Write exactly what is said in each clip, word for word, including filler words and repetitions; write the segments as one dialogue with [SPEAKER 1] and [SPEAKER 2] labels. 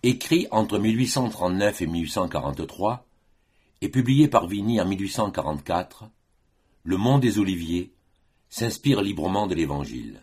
[SPEAKER 1] Écrit entre mille huit cent trente-neuf et mille huit cent quarante-trois et publié par Vigny en mille huit cent quarante-quatre, Le Mont des Oliviers s'inspire librement de l'Évangile.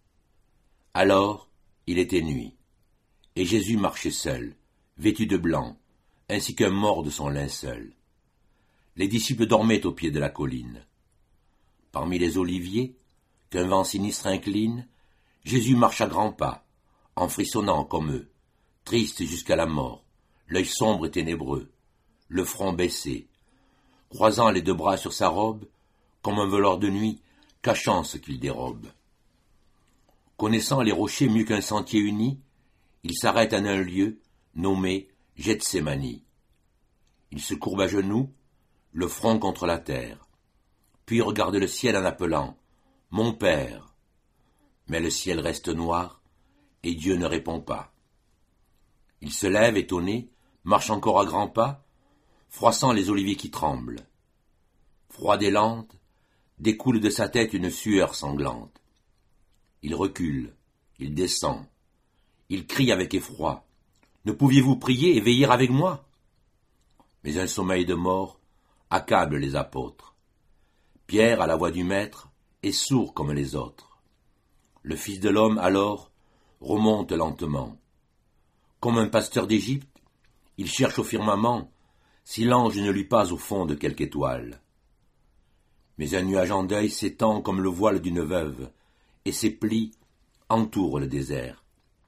[SPEAKER 1] Alors, il était nuit, et Jésus marchait seul, vêtu de blanc, ainsi qu'un mort de son linceul. Les disciples dormaient au pied de la colline. Parmi les oliviers, qu'un vent sinistre incline, Jésus marche à grands pas, en frissonnant comme eux, triste jusqu'à la mort, l'œil sombre et ténébreux, le front baissé, croisant les deux bras sur sa robe, comme un voleur de nuit, cachant ce qu'il dérobe. Connaissant les rochers mieux qu'un sentier uni, il s'arrête en un lieu nommé Gethsémani. Il se courbe à genoux, le front contre la terre, puis regarde le ciel en appelant « Mon Père !» Mais le ciel reste noir, et Dieu ne répond pas. Il se lève étonné, marche encore à grands pas, froissant les oliviers qui tremblent. Froide et lente, découle de sa tête une sueur sanglante. Il recule, il descend, il crie avec effroi. « Ne pouviez-vous prier et veiller avec moi ?» Mais un sommeil de mort accable les apôtres. Pierre, à la voix du Maître, est sourd comme les autres. Le Fils de l'homme, alors, remonte lentement. Comme un pasteur d'Égypte, il cherche au firmament si l'ange ne lui passe au fond de quelque étoile. Mais un nuage en deuil s'étend comme le voile d'une veuve, et ses plis entourent le désert.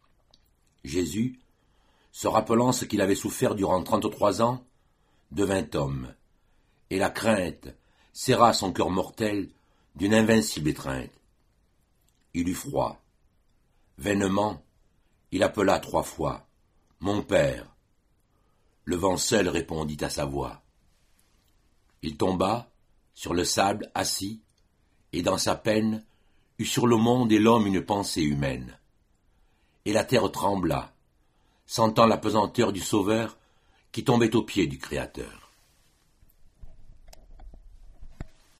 [SPEAKER 1] Jésus, se rappelant ce qu'il avait souffert durant trente-trois ans, devint homme, et la crainte serra son cœur mortel d'une invincible étreinte. Il eut froid. Vainement, il appela trois fois « Mon Père !» Le vent seul répondit à sa voix. Il tomba, sur le sable assis, et dans sa peine, eut sur le monde et l'homme une pensée humaine. Et la terre trembla, sentant la pesanteur du Sauveur qui tombait aux pieds du Créateur.